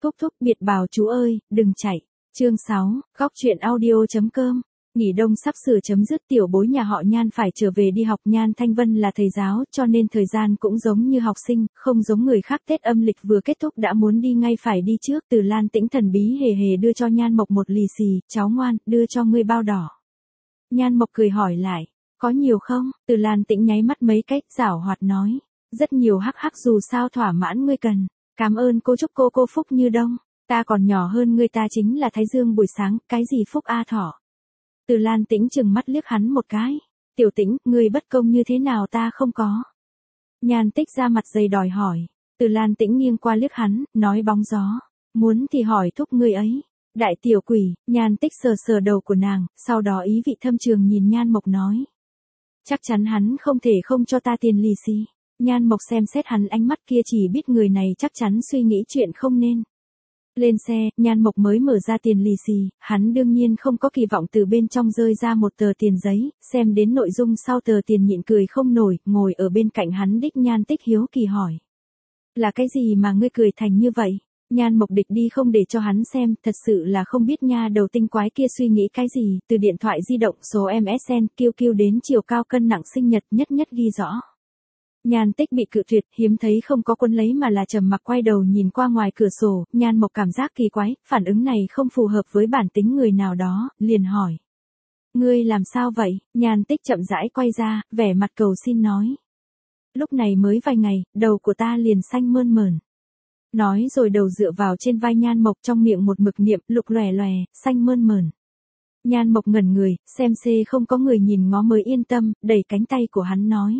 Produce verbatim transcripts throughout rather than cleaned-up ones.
Thúc thúc biệt bào chú ơi, đừng chạy. Chương sáu, góc truyện audio.com. Nghỉ đông sắp sửa chấm dứt, tiểu bối nhà họ Nhan phải trở về đi học. Nhan Thanh Vân là thầy giáo, cho nên thời gian cũng giống như học sinh, không giống người khác. Tết âm lịch vừa kết thúc đã muốn đi ngay phải đi trước. Từ Lan Tĩnh thần bí hề hề đưa cho Nhan Mộc một lì xì, cháu ngoan, đưa cho ngươi bao đỏ. Nhan Mộc cười hỏi lại, có nhiều không? Từ Lan Tĩnh nháy mắt mấy cách, giảo hoạt nói, rất nhiều hắc hắc, dù sao thỏa mãn ngươi cần. Cảm ơn cô, chúc cô cô phúc như đông. Ta còn nhỏ hơn ngươi, ta chính là Thái Dương buổi sáng, cái gì phúc a thỏ. Từ Lan Tĩnh chừng mắt liếc hắn một cái. Tiểu Tĩnh, ngươi bất công như thế nào ta không có. Nhan Tích ra mặt dày đòi hỏi. Từ Lan Tĩnh nghiêng qua liếc hắn, nói bóng gió. Muốn thì hỏi thúc ngươi ấy. Đại tiểu quỷ. Nhan Tích sờ sờ đầu của nàng, sau đó ý vị thâm trường nhìn Nhan Mộc nói. Chắc chắn hắn không thể không cho ta tiền lì xì. Nhan Mộc xem xét hắn, ánh mắt kia chỉ biết người này chắc chắn suy nghĩ chuyện không nên. Lên xe, Nhan Mộc mới mở ra tiền lì xì, hắn đương nhiên không có kỳ vọng từ bên trong rơi ra một tờ tiền giấy, xem đến nội dung sau tờ tiền nhịn cười không nổi, ngồi ở bên cạnh hắn đích Nhan Tích hiếu kỳ hỏi. Là cái gì mà ngươi cười thành như vậy? Nhan Mộc địch đi không để cho hắn xem, thật sự là không biết nha đầu tinh quái kia suy nghĩ cái gì, từ điện thoại di động số em ét en, kiu kiu đến chiều cao cân nặng sinh nhật nhất nhất ghi rõ. Nhan Tích bị cự tuyệt, hiếm thấy không có quân lấy mà là trầm mặc quay đầu nhìn qua ngoài cửa sổ. Nhan Mộc cảm giác kỳ quái, phản ứng này không phù hợp với bản tính người nào đó, liền hỏi. Ngươi làm sao vậy? Nhan Tích chậm rãi quay ra, vẻ mặt cầu xin nói. Lúc này mới vài ngày, đầu của ta liền xanh mơn mởn. Nói rồi đầu dựa vào trên vai Nhan Mộc, trong miệng một mực niệm lục lòe lòe, xanh mơn mởn. Nhan Mộc ngẩn người, xem xê không có người nhìn ngó mới yên tâm, đẩy cánh tay của hắn nói.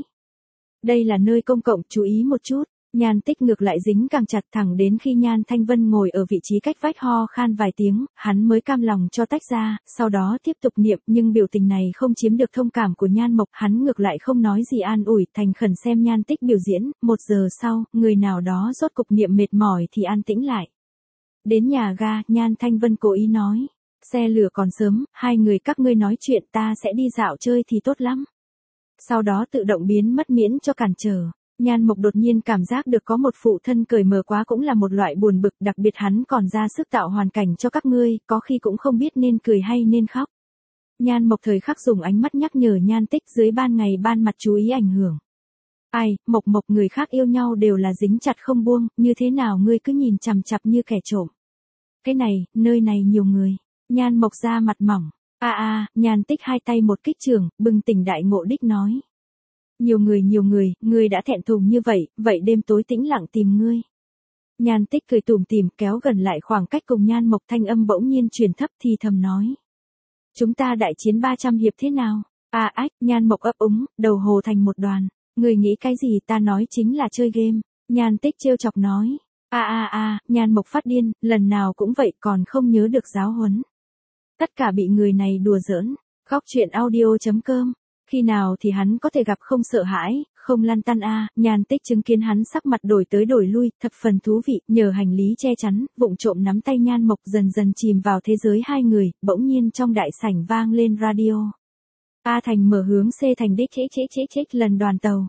Đây là nơi công cộng, chú ý một chút. Nhan Tích ngược lại dính càng chặt, thẳng đến khi Nhan Thanh Vân ngồi ở vị trí cách vách ho khan vài tiếng, hắn mới cam lòng cho tách ra, sau đó tiếp tục niệm, nhưng biểu tình này không chiếm được thông cảm của Nhan Mộc, hắn ngược lại không nói gì an ủi, thành khẩn xem Nhan Tích biểu diễn. Một giờ sau, người nào đó rốt cục niệm mệt mỏi thì an tĩnh lại. Đến nhà ga, Nhan Thanh Vân cố ý nói, xe lửa còn sớm, hai người các ngươi nói chuyện, ta sẽ đi dạo chơi thì tốt lắm. Sau đó tự động biến mất miễn cho cản trở. Nhan Mộc đột nhiên cảm giác được có một phụ thân cởi mở quá cũng là một loại buồn bực, đặc biệt hắn còn ra sức tạo hoàn cảnh cho các ngươi, có khi cũng không biết nên cười hay nên khóc. Nhan Mộc thời khắc dùng ánh mắt nhắc nhở Nhan Tích dưới ban ngày ban mặt chú ý ảnh hưởng. Ai, Mộc Mộc, người khác yêu nhau đều là dính chặt không buông, như thế nào ngươi cứ nhìn chằm chằm như kẻ trộm. Cái này, nơi này nhiều người. Nhan Mộc ra mặt mỏng. A a, à, Nhan Tích hai tay một kích trường, bừng tỉnh đại ngộ đích nói. Nhiều người nhiều người, ngươi đã thẹn thùng như vậy, vậy đêm tối tĩnh lặng tìm ngươi. Nhan Tích cười tủm tỉm kéo gần lại khoảng cách cùng Nhan Mộc, thanh âm bỗng nhiên truyền thấp thì thầm nói. Chúng ta đại chiến ba trăm hiệp thế nào? À ách, Nhan Mộc ấp úng, đầu hồ thành một đoàn. Ngươi nghĩ cái gì, ta nói chính là chơi game. Nhan Tích trêu chọc nói. A a a, Nhan Mộc phát điên, lần nào cũng vậy còn không nhớ được giáo huấn. Tất cả bị người này đùa giỡn. Góc truyện audio.com. Khi nào thì hắn có thể gặp không sợ hãi, không lăn tăn a. À. Nhan Tích chứng kiến hắn sắc mặt đổi tới đổi lui, thập phần thú vị, nhờ hành lý che chắn, vụng trộm nắm tay Nhan Mộc dần dần chìm vào thế giới hai người. Bỗng nhiên trong đại sảnh vang lên radio. A Thành mở hướng C Thành đích chế chế chế chế lần đoàn tàu.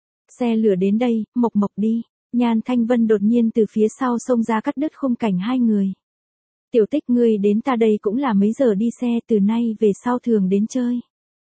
Xe lửa đến đây, Mộc Mộc đi. Nhan Thanh Vân đột nhiên từ phía sau xông ra cắt đứt khung cảnh hai người. Tiểu Tích, ngươi đến ta đây cũng là mấy giờ đi xe, từ nay về sau thường đến chơi.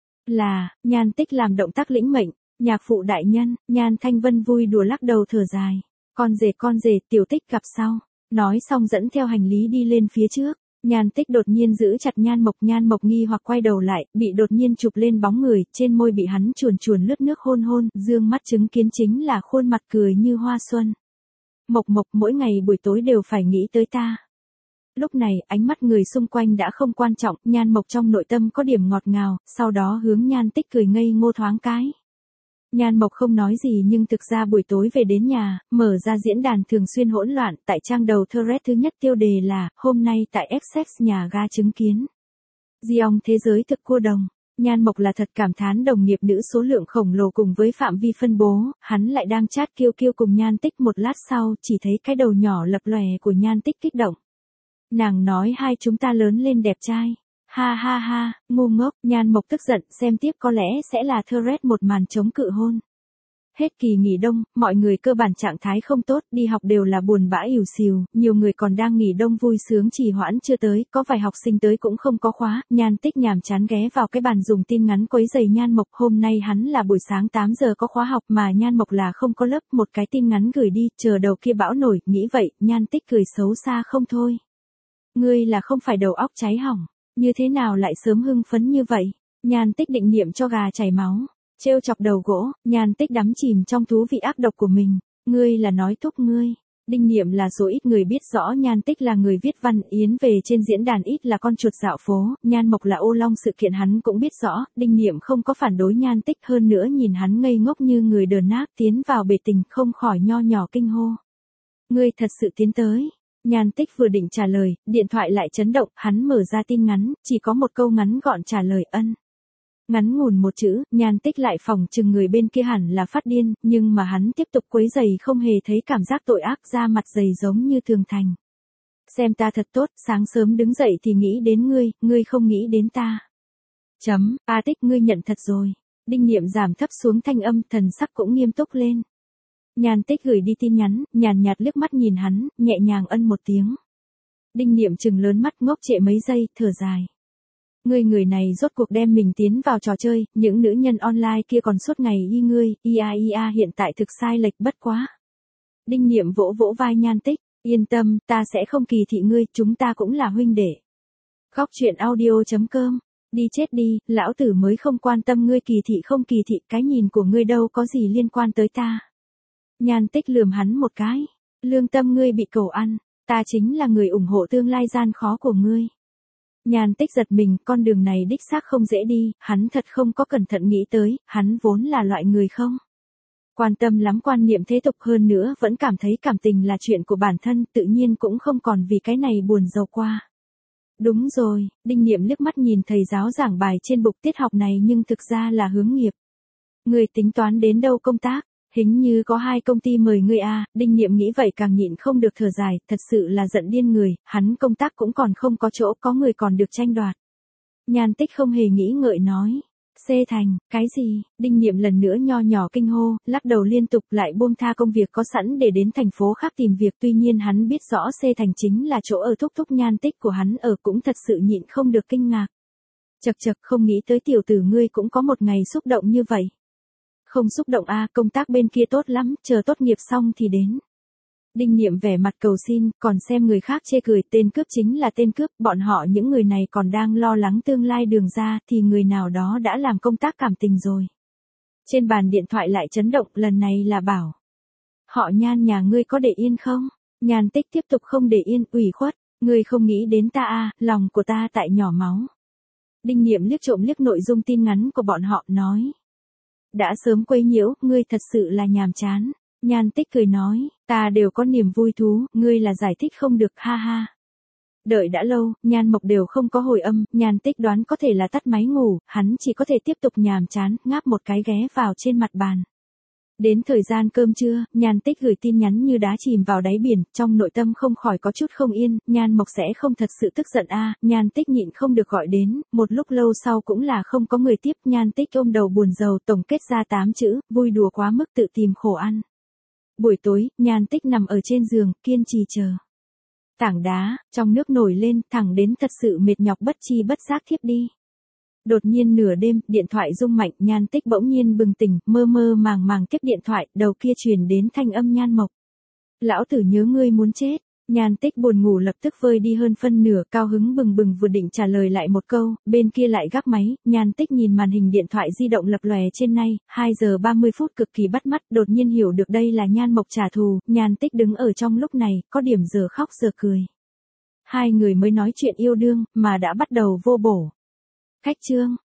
Là, Nhan Tích làm động tác lĩnh mệnh, nhạc phụ đại nhân. Nhan Thanh Vân vui đùa lắc đầu thở dài. Con rể con rể, Tiểu Tích gặp sau. Nói xong dẫn theo hành lý đi lên phía trước. Nhan Tích đột nhiên giữ chặt Nhan Mộc, Nhan Mộc nghi hoặc quay đầu lại, bị đột nhiên chụp lên bóng người, trên môi bị hắn chuồn chuồn lướt nước hôn hôn, dương mắt chứng kiến chính là khuôn mặt cười như hoa xuân. Mộc Mộc, mỗi ngày buổi tối đều phải nghĩ tới ta. Lúc này, ánh mắt người xung quanh đã không quan trọng, Nhan Mộc trong nội tâm có điểm ngọt ngào, sau đó hướng Nhan Tích cười ngây ngô thoáng cái. Nhan Mộc không nói gì nhưng thực ra buổi tối về đến nhà, mở ra diễn đàn thường xuyên hỗn loạn, tại trang đầu thread thứ nhất tiêu đề là, hôm nay tại Essex nhà ga chứng kiến. Giong thế giới thực cua đồng. Nhan Mộc là thật cảm thán đồng nghiệp nữ số lượng khổng lồ cùng với phạm vi phân bố, hắn lại đang chat kiêu kiêu cùng Nhan Tích một lát sau, chỉ thấy cái đầu nhỏ lập lòe của Nhan Tích kích động. Nàng nói hai chúng ta lớn lên đẹp trai. Ha ha ha, ngu ngốc. Nhan Mộc tức giận, xem tiếp có lẽ sẽ là thread một màn chống cự hôn. Hết kỳ nghỉ đông, mọi người cơ bản trạng thái không tốt, đi học đều là buồn bã ỉu xìu, nhiều người còn đang nghỉ đông vui sướng trì hoãn chưa tới, có vài học sinh tới cũng không có khóa, Nhan Tích nhàm chán ghé vào cái bàn dùng tin ngắn quấy giày Nhan Mộc, hôm nay hắn là buổi sáng tám giờ có khóa học mà Nhan Mộc là không có lớp, một cái tin ngắn gửi đi, chờ đầu kia bão nổi, nghĩ vậy, Nhan Tích cười xấu xa không thôi. Ngươi là không phải đầu óc cháy hỏng, như thế nào lại sớm hưng phấn như vậy, Nhan Tích định niệm cho gà chảy máu. Trêu chọc đầu gỗ, Nhan Tích đắm chìm trong thú vị ác độc của mình, ngươi là nói thúc ngươi. Đinh Niệm là số ít người biết rõ Nhan Tích là người viết văn, Yến về trên diễn đàn ít là con chuột dạo phố, Nhan Mộc là ô long sự kiện hắn cũng biết rõ, Đinh Niệm không có phản đối Nhan Tích, hơn nữa nhìn hắn ngây ngốc như người đờ nát tiến vào bể tình không khỏi nho nhỏ kinh hô. Ngươi thật sự tiến tới. Nhan Tích vừa định trả lời, điện thoại lại chấn động, hắn mở ra tin ngắn, chỉ có một câu ngắn gọn trả lời ân. Ngắn ngủn một chữ, Nhan Tích lại phỏng chừng người bên kia hẳn là phát điên, nhưng mà hắn tiếp tục quấy giày không hề thấy cảm giác tội ác, da mặt dày giống như thường thành. Xem ta thật tốt, sáng sớm đứng dậy thì nghĩ đến ngươi, ngươi không nghĩ đến ta. Chấm, A Tích ngươi nhận thật rồi. Đinh Niệm giảm thấp xuống thanh âm, thần sắc cũng nghiêm túc lên. Nhan Tích gửi đi tin nhắn, nhàn nhạt liếc mắt nhìn hắn, nhẹ nhàng ân một tiếng. Đinh Niệm trừng lớn mắt ngốc trệ mấy giây, thở dài. Ngươi người này rốt cuộc đem mình tiến vào trò chơi, những nữ nhân online kia còn suốt ngày y ngươi, ia ia hiện tại thực sai lệch bất quá. Đinh Niệm vỗ vỗ vai Nhan Tích, yên tâm, ta sẽ không kỳ thị ngươi, chúng ta cũng là huynh đệ. Góc truyện audio chấm com, đi chết đi, lão tử mới không quan tâm ngươi kỳ thị không kỳ thị, cái nhìn của ngươi đâu có gì liên quan tới ta. Nhan Tích lườm hắn một cái, lương tâm ngươi bị cẩu ăn, ta chính là người ủng hộ tương lai gian khó của ngươi. Nhan Tích giật mình, con đường này đích xác không dễ đi, hắn thật không có cẩn thận nghĩ tới, hắn vốn là loại người không quan tâm lắm quan niệm thế tục, hơn nữa vẫn cảm thấy cảm tình là chuyện của bản thân, tự nhiên cũng không còn vì cái này buồn rầu qua. Đúng rồi, Đinh Niệm liếc mắt nhìn thầy giáo giảng bài trên bục tiết học này nhưng thực ra là hướng nghiệp. Người tính toán đến đâu công tác? Hình như có hai công ty mời ngươi a, Đinh Niệm nghĩ vậy càng nhịn không được thở dài, thật sự là giận điên người, hắn công tác cũng còn không có chỗ, có người còn được tranh đoạt. Nhan Tích không hề nghĩ ngợi nói, C thành, cái gì, Đinh Niệm lần nữa nho nhỏ kinh hô, lắc đầu liên tục lại buông tha công việc có sẵn để đến thành phố khác tìm việc, tuy nhiên hắn biết rõ C thành chính là chỗ ở thúc thúc Nhan Tích của hắn ở, cũng thật sự nhịn không được kinh ngạc. Chật chật, không nghĩ tới tiểu tử ngươi cũng có một ngày xúc động như vậy. Không xúc động a, công tác bên kia tốt lắm, chờ tốt nghiệp xong thì đến. Đinh Niệm vẻ mặt cầu xin, còn xem người khác chê cười, tên cướp chính là tên cướp, bọn họ những người này còn đang lo lắng tương lai đường ra, thì người nào đó đã làm công tác cảm tình rồi. Trên bàn điện thoại lại chấn động, lần này là bảo. Họ Nhan nhà ngươi có để yên không? Nhan Tích tiếp tục không để yên, ủy khuất, ngươi không nghĩ đến ta a, lòng của ta tại nhỏ máu. Đinh Niệm liếc trộm liếc nội dung tin ngắn của bọn họ, nói. Đã sớm quấy nhiễu, ngươi thật sự là nhàm chán. Nhan Tích cười nói, ta đều có niềm vui thú, ngươi là giải thích không được, ha ha. Đợi đã lâu, Nhan Mộc đều không có hồi âm, Nhan Tích đoán có thể là tắt máy ngủ, hắn chỉ có thể tiếp tục nhàm chán, ngáp một cái ghé vào trên mặt bàn. Đến thời gian cơm trưa, Nhan Tích gửi tin nhắn như đá chìm vào đáy biển, trong nội tâm không khỏi có chút không yên, Nhan Mộc sẽ không thật sự tức giận a, Nhan Tích nhịn không được gọi đến, một lúc lâu sau cũng là không có người tiếp, Nhan Tích ôm đầu buồn rầu tổng kết ra tám chữ, vui đùa quá mức tự tìm khổ ăn. Buổi tối, Nhan Tích nằm ở trên giường, kiên trì chờ. Tảng đá, trong nước nổi lên, thẳng đến thật sự mệt nhọc bất chi bất giác thiếp đi. Đột nhiên nửa đêm, điện thoại rung mạnh, Nhan Tích bỗng nhiên bừng tỉnh, mơ mơ màng màng tiếp điện thoại, đầu kia truyền đến thanh âm Nhan Mộc. Lão tử nhớ ngươi muốn chết. Nhan Tích buồn ngủ lập tức vơi đi hơn phân nửa, cao hứng bừng bừng vừa định trả lời lại một câu, bên kia lại gác máy, Nhan Tích nhìn màn hình điện thoại di động lập lòe trên nay, hai giờ ba mươi phút cực kỳ bắt mắt, đột nhiên hiểu được đây là Nhan Mộc trả thù, Nhan Tích đứng ở trong lúc này, có điểm giờ khóc giờ cười. Hai người mới nói chuyện yêu đương, mà đã bắt đầu vô bổ. Khách trương,